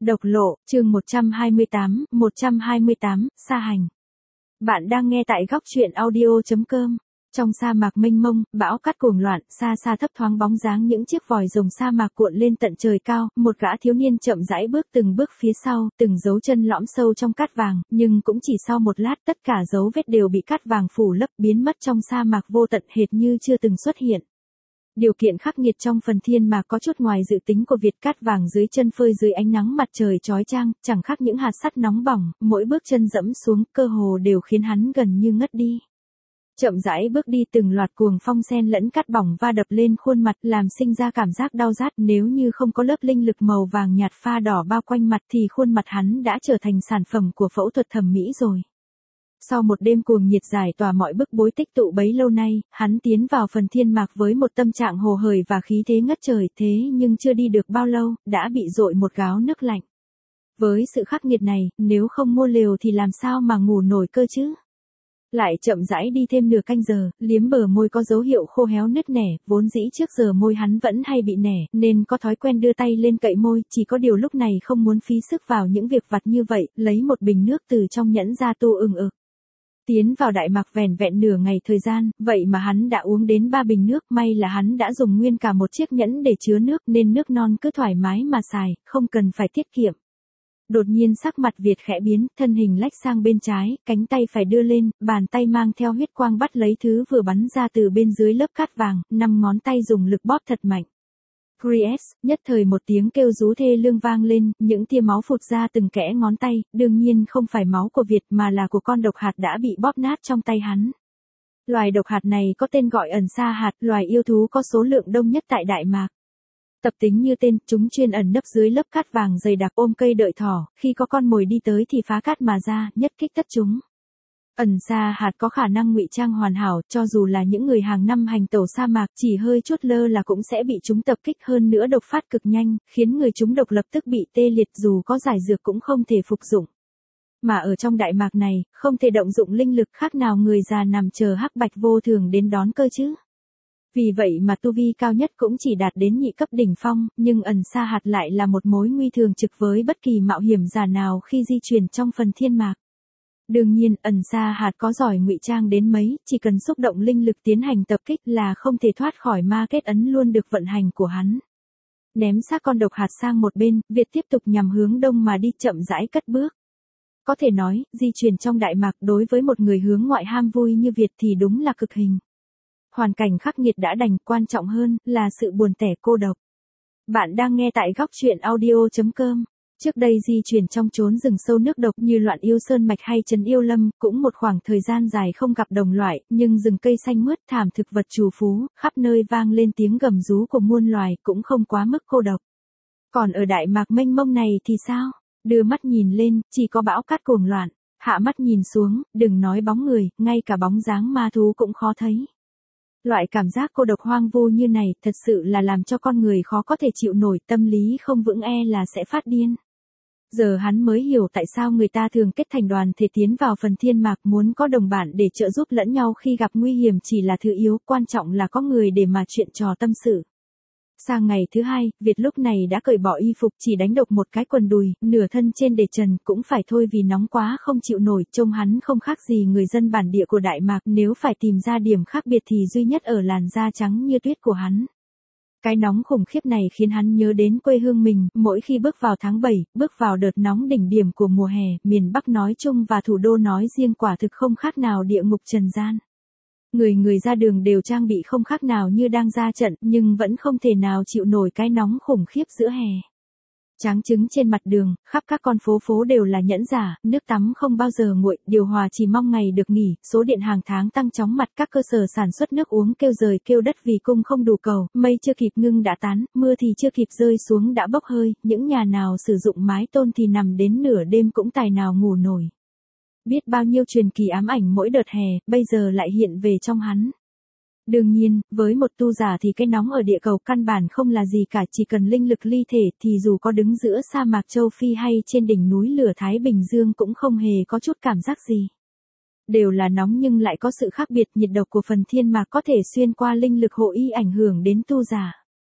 Độc lộ, chương 128, sa hành. Bạn đang nghe tại góc truyện audio.com. Trong sa mạc mênh mông, bão cát cuồng loạn, xa xa thấp thoáng bóng dáng những chiếc vòi rồng sa mạc cuộn lên tận trời cao, một gã thiếu niên chậm rãi bước từng bước phía sau, từng dấu chân lõm sâu trong cát vàng, nhưng cũng chỉ sau một lát tất cả dấu vết đều bị cát vàng phủ lấp biến mất trong sa mạc vô tận hệt như chưa từng xuất hiện. Điều kiện khắc nghiệt trong phần thiên mạc có chút ngoài dự tính của Việt, cát vàng dưới chân phơi dưới ánh nắng mặt trời chói chang, chẳng khác những hạt sắt nóng bỏng, mỗi bước chân dẫm xuống cơ hồ đều khiến hắn gần như ngất đi. Chậm rãi bước đi, từng loạt cuồng phong xen lẫn cát bỏng va đập lên khuôn mặt làm sinh ra cảm giác đau rát, nếu như không có lớp linh lực màu vàng nhạt pha đỏ bao quanh mặt thì khuôn mặt hắn đã trở thành sản phẩm của phẫu thuật thẩm mỹ rồi. Sau một đêm cuồng nhiệt giải tỏa mọi bức bối tích tụ bấy lâu nay, hắn tiến vào phần thiên mạc với một tâm trạng hồ hởi và khí thế ngất trời, thế nhưng chưa đi được bao lâu, đã bị dội một gáo nước lạnh. Với sự khắc nghiệt này, nếu không mua lều thì làm sao mà ngủ nổi cơ chứ? Lại chậm rãi đi thêm nửa canh giờ, liếm bờ môi có dấu hiệu khô héo nứt nẻ, vốn dĩ trước giờ môi hắn vẫn hay bị nẻ, nên có thói quen đưa tay lên cậy môi, chỉ có điều lúc này không muốn phí sức vào những việc vặt như vậy, lấy một bình nước từ trong nhẫn ra tu ừng ực. Tiến vào Đại Mạc vẻn vẹn nửa ngày thời gian, vậy mà hắn đã uống đến 3 bình nước, may là hắn đã dùng nguyên cả một chiếc nhẫn để chứa nước nên nước non cứ thoải mái mà xài, không cần phải tiết kiệm. Đột nhiên sắc mặt Việt khẽ biến, thân hình lách sang bên trái, cánh tay phải đưa lên, bàn tay mang theo huyết quang bắt lấy thứ vừa bắn ra từ bên dưới lớp cát vàng, 5 ngón tay dùng lực bóp thật mạnh. Gries, nhất thời một tiếng kêu rú thê lương vang lên, những tia máu phụt ra từng kẽ ngón tay, đương nhiên không phải máu của Việt mà là của con độc hạt đã bị bóp nát trong tay hắn. Loài độc hạt này có tên gọi ẩn sa hạt, loài yêu thú có số lượng đông nhất tại Đại Mạc. Tập tính như tên, chúng chuyên ẩn nấp dưới lớp cát vàng dày đặc ôm cây đợi thỏ, khi có con mồi đi tới thì phá cát mà ra, nhất kích tất chúng. Ẩn sa hạt có khả năng ngụy trang hoàn hảo, cho dù là những người hàng năm hành tẩu sa mạc chỉ hơi chút lơ là cũng sẽ bị chúng tập kích, hơn nữa độc phát cực nhanh, khiến người chúng độc lập tức bị tê liệt, dù có giải dược cũng không thể phục dụng. Mà ở trong Đại Mạc này, không thể động dụng linh lực, khác nào người già nằm chờ hắc bạch vô thường đến đón cơ chứ. Vì vậy mà tu vi cao nhất cũng chỉ đạt đến nhị cấp đỉnh phong, nhưng ẩn sa hạt lại là một mối nguy thường trực với bất kỳ mạo hiểm giả nào khi di chuyển trong phần thiên mạc. Đương nhiên, ẩn sa hạt có giỏi ngụy trang đến mấy, chỉ cần xúc động linh lực tiến hành tập kích là không thể thoát khỏi ma kết ấn luôn được vận hành của hắn. Ném xác con độc hạt sang một bên, Việt tiếp tục nhằm hướng đông mà đi, chậm rãi cất bước. Có thể nói, di chuyển trong Đại Mạc đối với một người hướng ngoại ham vui như Việt thì đúng là cực hình. Hoàn cảnh khắc nghiệt đã đành, quan trọng hơn là sự buồn tẻ cô độc. Bạn đang nghe tại góc truyện audio.com. Trước đây di chuyển trong chốn rừng sâu nước độc như Loạn Yêu Sơn Mạch hay Trấn Yêu Lâm, cũng một khoảng thời gian dài không gặp đồng loại, nhưng rừng cây xanh mướt, thảm thực vật trù phú, khắp nơi vang lên tiếng gầm rú của muôn loài, cũng không quá mức cô độc. Còn ở Đại Mạc mênh mông này thì sao? Đưa mắt nhìn lên, chỉ có bão cát cuồng loạn, hạ mắt nhìn xuống, đừng nói bóng người, ngay cả bóng dáng ma thú cũng khó thấy. Loại cảm giác cô độc hoang vu như này thật sự là làm cho con người khó có thể chịu nổi, tâm lý không vững là sẽ phát điên. Giờ hắn mới hiểu tại sao người ta thường kết thành đoàn thể tiến vào phần thiên mạc, muốn có đồng bạn để trợ giúp lẫn nhau khi gặp nguy hiểm chỉ là thứ yếu, quan trọng là có người để mà chuyện trò tâm sự. Sang ngày thứ hai, Việt lúc này đã cởi bỏ y phục, chỉ đánh độc một cái quần đùi, nửa thân trên để trần, cũng phải thôi vì nóng quá không chịu nổi, trông hắn không khác gì người dân bản địa của Đại Mạc, nếu phải tìm ra điểm khác biệt thì duy nhất ở làn da trắng như tuyết của hắn. Cái nóng khủng khiếp này khiến hắn nhớ đến quê hương mình, mỗi khi bước vào tháng 7, bước vào đợt nóng đỉnh điểm của mùa hè, miền Bắc nói chung và thủ đô nói riêng quả thực không khác nào địa ngục trần gian. Người ra đường đều trang bị không khác nào như đang ra trận, nhưng vẫn không thể nào chịu nổi cái nóng khủng khiếp giữa hè. Tráng trứng trên mặt đường, khắp các con phố đều là nhẫn giả, nước tắm không bao giờ nguội, điều hòa chỉ mong ngày được nghỉ, số điện hàng tháng tăng chóng mặt, các cơ sở sản xuất nước uống kêu giời kêu đất vì cung không đủ cầu, mây chưa kịp ngưng đã tán, mưa thì chưa kịp rơi xuống đã bốc hơi, những nhà nào sử dụng mái tôn thì nằm đến nửa đêm cũng tài nào ngủ nổi. Biết bao nhiêu truyền kỳ ám ảnh mỗi đợt hè, bây giờ lại hiện về trong hắn. Đương nhiên, với một tu giả thì cái nóng ở địa cầu căn bản không là gì cả, chỉ cần linh lực ly thể thì dù có đứng giữa sa mạc châu Phi hay trên đỉnh núi lửa Thái Bình Dương cũng không hề có chút cảm giác gì. Đều là nóng nhưng lại có sự khác biệt, nhiệt độc của phần thiên mạc có thể xuyên qua linh lực hộ y ảnh hưởng đến tu giả.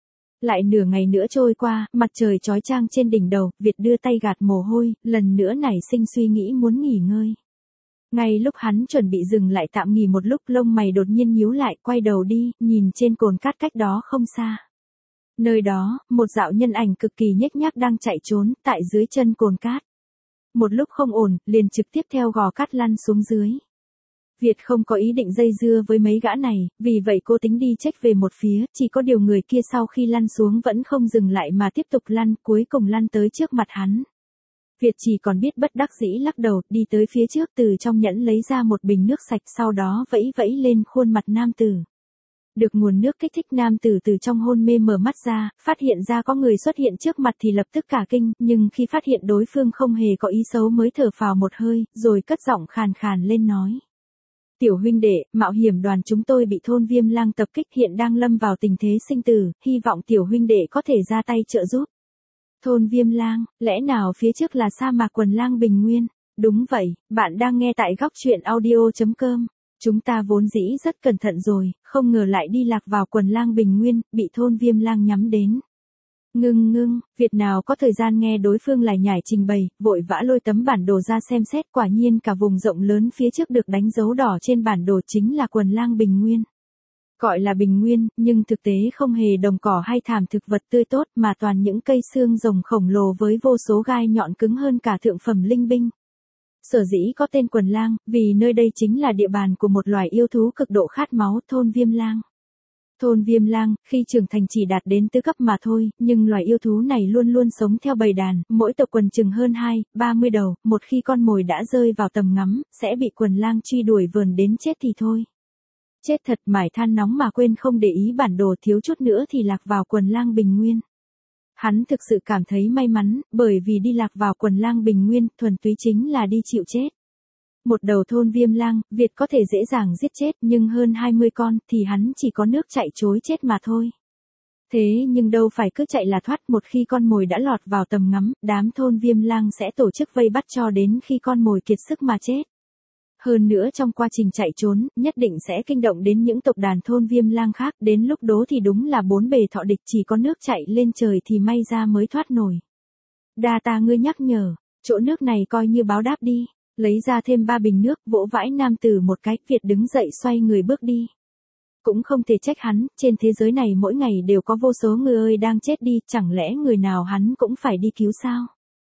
Lại nửa ngày nữa trôi qua, mặt trời chói chang trên đỉnh đầu, Việt đưa tay gạt mồ hôi, lần nữa nảy sinh suy nghĩ muốn nghỉ ngơi. Ngay lúc hắn chuẩn bị dừng lại tạm nghỉ một lúc, lông mày đột nhiên nhíu lại, quay đầu đi, nhìn trên cồn cát cách đó không xa. Nơi đó, một dạo nhân ảnh cực kỳ nhếch nhác đang chạy trốn, tại dưới chân cồn cát. Một lúc không ổn, liền trực tiếp theo gò cát lăn xuống dưới. Việt không có ý định dây dưa với mấy gã này, vì vậy cô tính đi check về một phía, chỉ có điều người kia sau khi lăn xuống vẫn không dừng lại mà tiếp tục lăn, cuối cùng lăn tới trước mặt hắn. Việt chỉ còn biết bất đắc dĩ lắc đầu, đi tới phía trước, từ trong nhẫn lấy ra một bình nước sạch, sau đó vẫy vẫy lên khuôn mặt nam tử. Được nguồn nước kích thích, nam tử từ trong hôn mê mở mắt ra, phát hiện ra có người xuất hiện trước mặt thì lập tức cả kinh, nhưng khi phát hiện đối phương không hề có ý xấu mới thở phào một hơi, rồi cất giọng khàn khàn lên nói. Tiểu huynh đệ, mạo hiểm đoàn chúng tôi bị thôn Viêm Lang tập kích, hiện đang lâm vào tình thế sinh tử, hy vọng tiểu huynh đệ có thể ra tay trợ giúp. Thôn Viêm Lang, lẽ nào phía trước là sa mạc Quần Lang Bình Nguyên? Đúng vậy, bạn đang nghe tại góc truyện audio.com. Chúng ta vốn dĩ rất cẩn thận rồi, không ngờ lại đi lạc vào Quần Lang Bình Nguyên, bị thôn Viêm Lang nhắm đến. Ngưng, Việt nào có thời gian nghe đối phương lải nhải trình bày, vội vã lôi tấm bản đồ ra xem xét, quả nhiên cả vùng rộng lớn phía trước được đánh dấu đỏ trên bản đồ chính là Quần Lang Bình Nguyên. Gọi là Bình Nguyên, nhưng thực tế không hề đồng cỏ hay thảm thực vật tươi tốt mà toàn những cây xương rồng khổng lồ với vô số gai nhọn cứng hơn cả thượng phẩm linh binh. Sở dĩ có tên Quần Lang, vì nơi đây chính là địa bàn của một loài yêu thú cực độ khát máu, thôn Viêm Lang. Thôn Viêm Lang, khi trưởng thành chỉ đạt đến tứ cấp mà thôi, nhưng loài yêu thú này luôn luôn sống theo bầy đàn, mỗi tộc quần chừng hơn 30 đầu, một khi con mồi đã rơi vào tầm ngắm, sẽ bị Quần Lang truy đuổi vờn đến chết thì thôi. Chết thật, mải than nóng mà quên không để ý bản đồ, thiếu chút nữa thì lạc vào Quần Lang Bình Nguyên. Hắn thực sự cảm thấy may mắn, bởi vì đi lạc vào Quần Lang Bình Nguyên, thuần túy chính là đi chịu chết. Một đầu thôn Viêm Lang, Việt có thể dễ dàng giết chết, nhưng hơn 20 con, thì hắn chỉ có nước chạy trối chết mà thôi. Thế nhưng đâu phải cứ chạy là thoát, một khi con mồi đã lọt vào tầm ngắm, đám thôn Viêm Lang sẽ tổ chức vây bắt cho đến khi con mồi kiệt sức mà chết. Hơn nữa trong quá trình chạy trốn, nhất định sẽ kinh động đến những tộc đàn thôn Viêm Lang khác, đến lúc đó thì đúng là bốn bề thọ địch, chỉ có nước chạy lên trời thì may ra mới thoát nổi. Đa ta ngươi nhắc nhở, chỗ nước này coi như báo đáp đi. Lấy ra thêm 3 bình nước, vỗ vãi nam tử một cái, Việt đứng dậy xoay người bước đi. Cũng không thể trách hắn, trên thế giới này mỗi ngày đều có vô số người ơi đang chết đi, chẳng lẽ người nào hắn cũng phải đi cứu sao?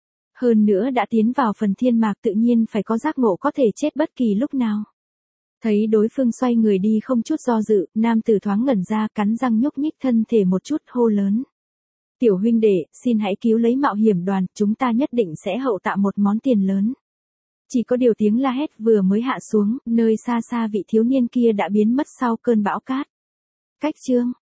Hơn nữa đã tiến vào phần thiên mạc tự nhiên phải có giác ngộ có thể chết bất kỳ lúc nào. Thấy đối phương xoay người đi không chút do dự, nam tử thoáng ngẩn ra, cắn răng nhúc nhích thân thể một chút, hô lớn. Tiểu huynh đệ, xin hãy cứu lấy mạo hiểm đoàn, chúng ta nhất định sẽ hậu tạ một món tiền lớn. Chỉ có điều tiếng la hét vừa mới hạ xuống, nơi xa xa vị thiếu niên kia đã biến mất sau cơn bão cát. Cách chương